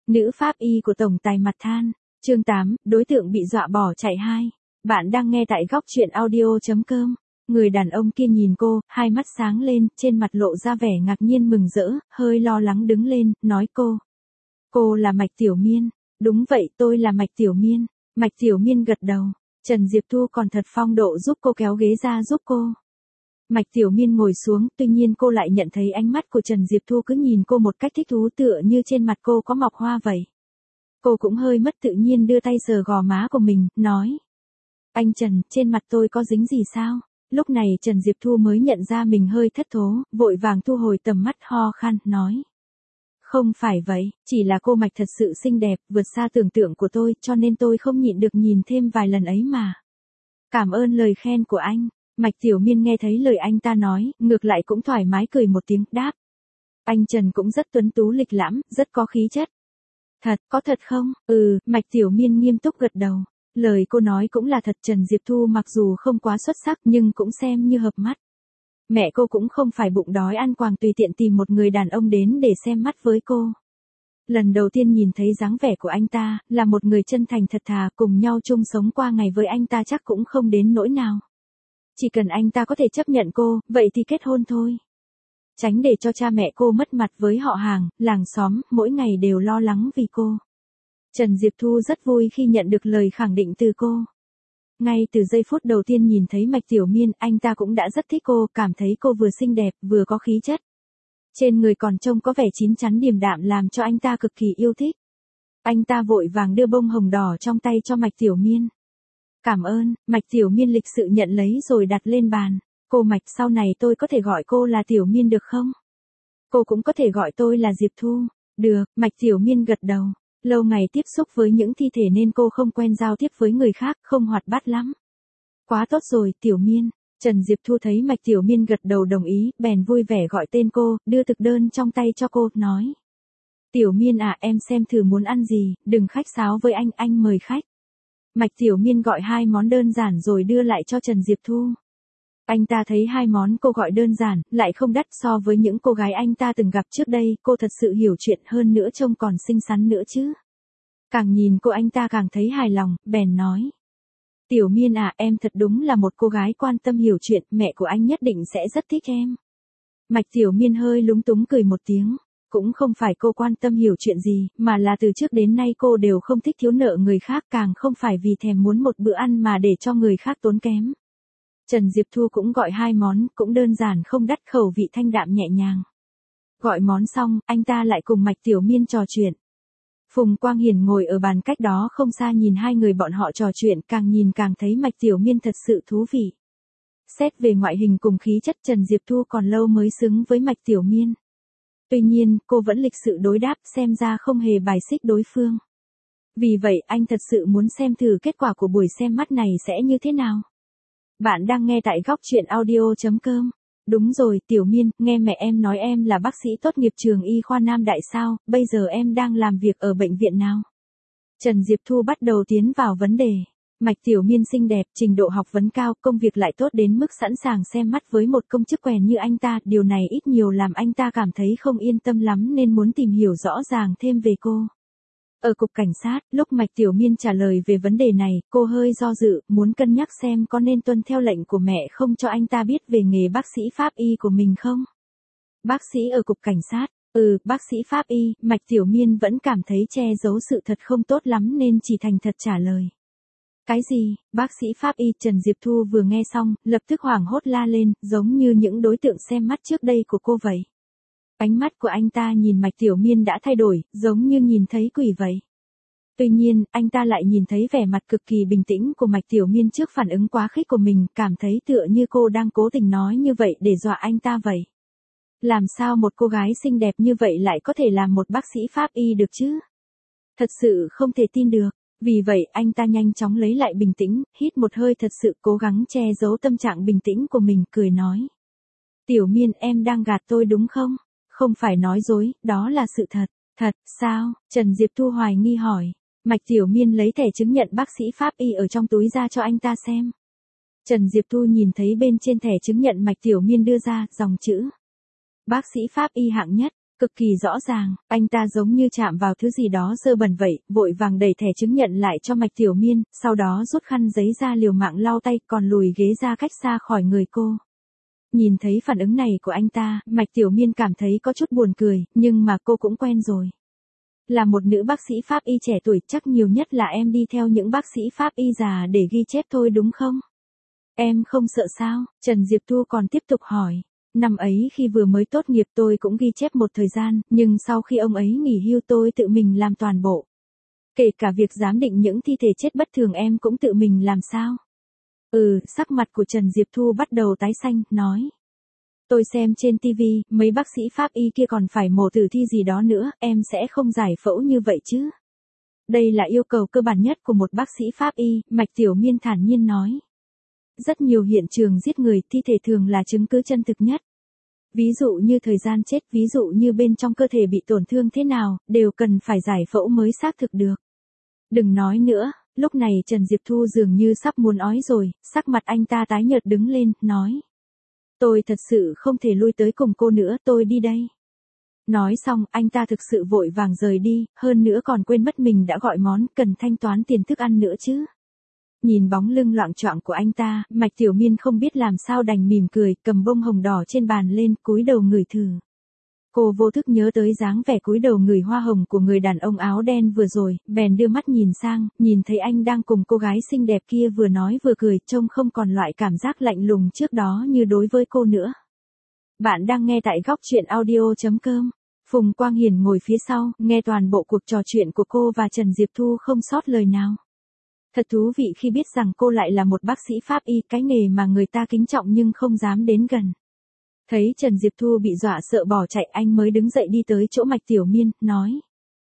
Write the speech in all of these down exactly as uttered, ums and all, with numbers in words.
Nữ pháp y của tổng tài mặt than. Chương tám, đối tượng bị dọa bỏ chạy hai. Bạn đang nghe tại góc truyện audio.com. Người đàn ông kia nhìn cô, hai mắt sáng lên, trên mặt lộ ra vẻ ngạc nhiên mừng rỡ, hơi lo lắng đứng lên, nói cô. Cô là Mạch Tiểu Miên. Đúng vậy, tôi là Mạch Tiểu Miên. Mạch Tiểu Miên gật đầu. Trần Diệp Thu còn thật phong độ giúp cô kéo ghế ra giúp cô. Mạch Tiểu Miên ngồi xuống, tuy nhiên cô lại nhận thấy ánh mắt của Trần Diệp Thu cứ nhìn cô một cách thích thú tựa như trên mặt cô có mọc hoa vậy. Cô cũng hơi mất tự nhiên đưa tay sờ gò má của mình, nói. Anh Trần, trên mặt tôi có dính gì sao? Lúc này Trần Diệp Thu mới nhận ra mình hơi thất thố, vội vàng thu hồi tầm mắt ho khan, nói. Không phải vậy, chỉ là cô Mạch thật sự xinh đẹp, vượt xa tưởng tượng của tôi, cho nên tôi không nhịn được nhìn thêm vài lần ấy mà. Cảm ơn lời khen của anh. Mạch Tiểu Miên nghe thấy lời anh ta nói, ngược lại cũng thoải mái cười một tiếng, đáp. Anh Trần cũng rất tuấn tú lịch lãm, rất có khí chất. Thật, có thật không? Ừ, Mạch Tiểu Miên nghiêm túc gật đầu. Lời cô nói cũng là thật. Trần Diệp Thu mặc dù không quá xuất sắc nhưng cũng xem như hợp mắt. Mẹ cô cũng không phải bụng đói ăn quàng tùy tiện tìm một người đàn ông đến để xem mắt với cô. Lần đầu tiên nhìn thấy dáng vẻ của anh ta, là một người chân thành thật thà, cùng nhau chung sống qua ngày với anh ta chắc cũng không đến nỗi nào. Chỉ cần anh ta có thể chấp nhận cô, vậy thì kết hôn thôi. Tránh để cho cha mẹ cô mất mặt với họ hàng, làng xóm, mỗi ngày đều lo lắng vì cô. Trần Diệp Thu rất vui khi nhận được lời khẳng định từ cô. Ngay từ giây phút đầu tiên nhìn thấy Mạch Tiểu Miên, anh ta cũng đã rất thích cô, cảm thấy cô vừa xinh đẹp, vừa có khí chất. Trên người còn trông có vẻ chín chắn điềm đạm làm cho anh ta cực kỳ yêu thích. Anh ta vội vàng đưa bông hồng đỏ trong tay cho Mạch Tiểu Miên. Cảm ơn, Mạch Tiểu Miên lịch sự nhận lấy rồi đặt lên bàn. Cô Mạch, sau này tôi có thể gọi cô là Tiểu Miên được không? Cô cũng có thể gọi tôi là Diệp Thu. Được, Mạch Tiểu Miên gật đầu. Lâu ngày tiếp xúc với những thi thể nên cô không quen giao tiếp với người khác, không hoạt bát lắm. Quá tốt rồi, Tiểu Miên. Trần Diệp Thu thấy Mạch Tiểu Miên gật đầu đồng ý, bèn vui vẻ gọi tên cô, đưa thực đơn trong tay cho cô, nói. Tiểu Miên à, em xem thử muốn ăn gì, đừng khách sáo với anh, anh mời khách. Mạch Tiểu Miên gọi hai món đơn giản rồi đưa lại cho Trần Diệp Thu. Anh ta thấy hai món cô gọi đơn giản, lại không đắt so với những cô gái anh ta từng gặp trước đây, cô thật sự hiểu chuyện, hơn nữa trông còn xinh xắn nữa chứ. Càng nhìn cô anh ta càng thấy hài lòng, bèn nói. Tiểu Miên à, em thật đúng là một cô gái quan tâm hiểu chuyện, mẹ của anh nhất định sẽ rất thích em. Mạch Tiểu Miên hơi lúng túng cười một tiếng. Cũng không phải cô quan tâm hiểu chuyện gì, mà là từ trước đến nay cô đều không thích thiếu nợ người khác, càng không phải vì thèm muốn một bữa ăn mà để cho người khác tốn kém. Trần Diệp Thu cũng gọi hai món, cũng đơn giản không đắt, khẩu vị thanh đạm nhẹ nhàng. Gọi món xong, anh ta lại cùng Mạch Tiểu Miên trò chuyện. Phùng Quang Hiển ngồi ở bàn cách đó không xa nhìn hai người bọn họ trò chuyện, càng nhìn càng thấy Mạch Tiểu Miên thật sự thú vị. Xét về ngoại hình cùng khí chất, Trần Diệp Thu còn lâu mới xứng với Mạch Tiểu Miên. Tuy nhiên, cô vẫn lịch sự đối đáp, xem ra không hề bài xích đối phương. Vì vậy, anh thật sự muốn xem thử kết quả của buổi xem mắt này sẽ như thế nào. Bạn đang nghe tại góc truyện audio.com. Đúng rồi, Tiểu Miên, nghe mẹ em nói em là bác sĩ tốt nghiệp trường y khoa Nam Đại sao, bây giờ em đang làm việc ở bệnh viện nào? Trần Diệp Thu bắt đầu tiến vào vấn đề. Mạch Tiểu Miên xinh đẹp, trình độ học vấn cao, công việc lại tốt đến mức sẵn sàng xem mắt với một công chức quèn như anh ta, điều này ít nhiều làm anh ta cảm thấy không yên tâm lắm nên muốn tìm hiểu rõ ràng thêm về cô. Ở cục cảnh sát, lúc Mạch Tiểu Miên trả lời về vấn đề này, cô hơi do dự, muốn cân nhắc xem có nên tuân theo lệnh của mẹ không cho anh ta biết về nghề bác sĩ pháp y của mình không. Bác sĩ ở cục cảnh sát, ừ, bác sĩ pháp y, Mạch Tiểu Miên vẫn cảm thấy che giấu sự thật không tốt lắm nên chỉ thành thật trả lời. Cái gì, bác sĩ pháp y? Trần Diệp Thu vừa nghe xong, lập tức hoảng hốt la lên, giống như những đối tượng xem mắt trước đây của cô vậy. Ánh mắt của anh ta nhìn Mạch Tiểu Miên đã thay đổi, giống như nhìn thấy quỷ vậy. Tuy nhiên, anh ta lại nhìn thấy vẻ mặt cực kỳ bình tĩnh của Mạch Tiểu Miên trước phản ứng quá khích của mình, cảm thấy tựa như cô đang cố tình nói như vậy để dọa anh ta vậy. Làm sao một cô gái xinh đẹp như vậy lại có thể làm một bác sĩ pháp y được chứ? Thật sự không thể tin được. Vì vậy, anh ta nhanh chóng lấy lại bình tĩnh, hít một hơi thật sự cố gắng che giấu tâm trạng bình tĩnh của mình, cười nói. Tiểu Miên, em đang gạt tôi đúng không? Không phải nói dối, đó là sự thật. Thật, sao? Trần Diệp Thu hoài nghi hỏi. Mạch Tiểu Miên lấy thẻ chứng nhận bác sĩ pháp y ở trong túi ra cho anh ta xem. Trần Diệp Thu nhìn thấy bên trên thẻ chứng nhận Mạch Tiểu Miên đưa ra, dòng chữ. Bác sĩ pháp y hạng nhất. Cực kỳ rõ ràng, anh ta giống như chạm vào thứ gì đó dơ bẩn vậy, vội vàng đẩy thẻ chứng nhận lại cho Mạch Tiểu Miên, sau đó rút khăn giấy ra liều mạng lau tay, còn lùi ghế ra cách xa khỏi người cô. Nhìn thấy phản ứng này của anh ta, Mạch Tiểu Miên cảm thấy có chút buồn cười, nhưng mà cô cũng quen rồi. Là một nữ bác sĩ pháp y trẻ tuổi, chắc nhiều nhất là em đi theo những bác sĩ pháp y già để ghi chép thôi đúng không? Em không sợ sao? Trần Diệp Thu còn tiếp tục hỏi. Năm ấy khi vừa mới tốt nghiệp tôi cũng ghi chép một thời gian, nhưng sau khi ông ấy nghỉ hưu tôi tự mình làm toàn bộ. Kể cả việc giám định những thi thể chết bất thường em cũng tự mình làm sao? Ừ, sắc mặt của Trần Diệp Thu bắt đầu tái xanh, nói. Tôi xem trên ti vi, mấy bác sĩ pháp y kia còn phải mổ tử thi gì đó nữa, em sẽ không giải phẫu như vậy chứ. Đây là yêu cầu cơ bản nhất của một bác sĩ pháp y, Mạch Tiểu Miên thản nhiên nói. Rất nhiều hiện trường giết người, thi thể thường là chứng cứ chân thực nhất. Ví dụ như thời gian chết, ví dụ như bên trong cơ thể bị tổn thương thế nào, đều cần phải giải phẫu mới xác thực được. Đừng nói nữa, lúc này Trần Diệp Thu dường như sắp muốn ói rồi, sắc mặt anh ta tái nhợt đứng lên, nói. Tôi thật sự không thể lui tới cùng cô nữa, tôi đi đây. Nói xong, anh ta thực sự vội vàng rời đi, hơn nữa còn quên mất mình đã gọi món, cần thanh toán tiền thức ăn nữa chứ. Nhìn bóng lưng loạng choạng của anh ta, Mạch Tiểu Miên không biết làm sao đành mỉm cười, cầm bông hồng đỏ trên bàn lên, cúi đầu ngửi thử. Cô vô thức nhớ tới dáng vẻ cúi đầu ngửi hoa hồng của người đàn ông áo đen vừa rồi, bèn đưa mắt nhìn sang, nhìn thấy anh đang cùng cô gái xinh đẹp kia vừa nói vừa cười, trông không còn loại cảm giác lạnh lùng trước đó như đối với cô nữa. Bạn đang nghe tại góc truyện audio chấm com. Phùng Quang Hiển ngồi phía sau, nghe toàn bộ cuộc trò chuyện của cô và Trần Diệp Thu không sót lời nào. Thật thú vị khi biết rằng cô lại là một bác sĩ pháp y, cái nghề mà người ta kính trọng nhưng không dám đến gần. Thấy Trần Diệp Thu bị dọa sợ bỏ chạy, anh mới đứng dậy đi tới chỗ Mạch Tiểu Miên, nói.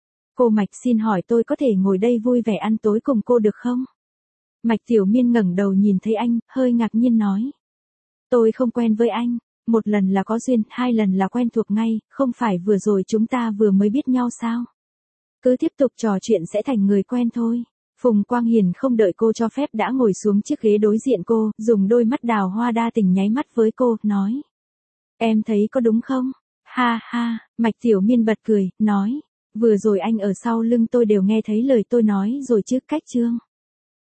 Cô Mạch, xin hỏi tôi có thể ngồi đây vui vẻ ăn tối cùng cô được không? Mạch Tiểu Miên ngẩng đầu nhìn thấy anh, hơi ngạc nhiên nói. Tôi không quen với anh, một lần là có duyên, hai lần là quen thuộc ngay, không phải vừa rồi chúng ta vừa mới biết nhau sao? Cứ tiếp tục trò chuyện sẽ thành người quen thôi. Phùng Quang Hiển không đợi cô cho phép đã ngồi xuống chiếc ghế đối diện cô, dùng đôi mắt đào hoa đa tình nháy mắt với cô, nói. Em thấy có đúng không? Ha ha, Mạch Tiểu Miên bật cười, nói. Vừa rồi anh ở sau lưng tôi đều nghe thấy lời tôi nói rồi chứ, cách chương.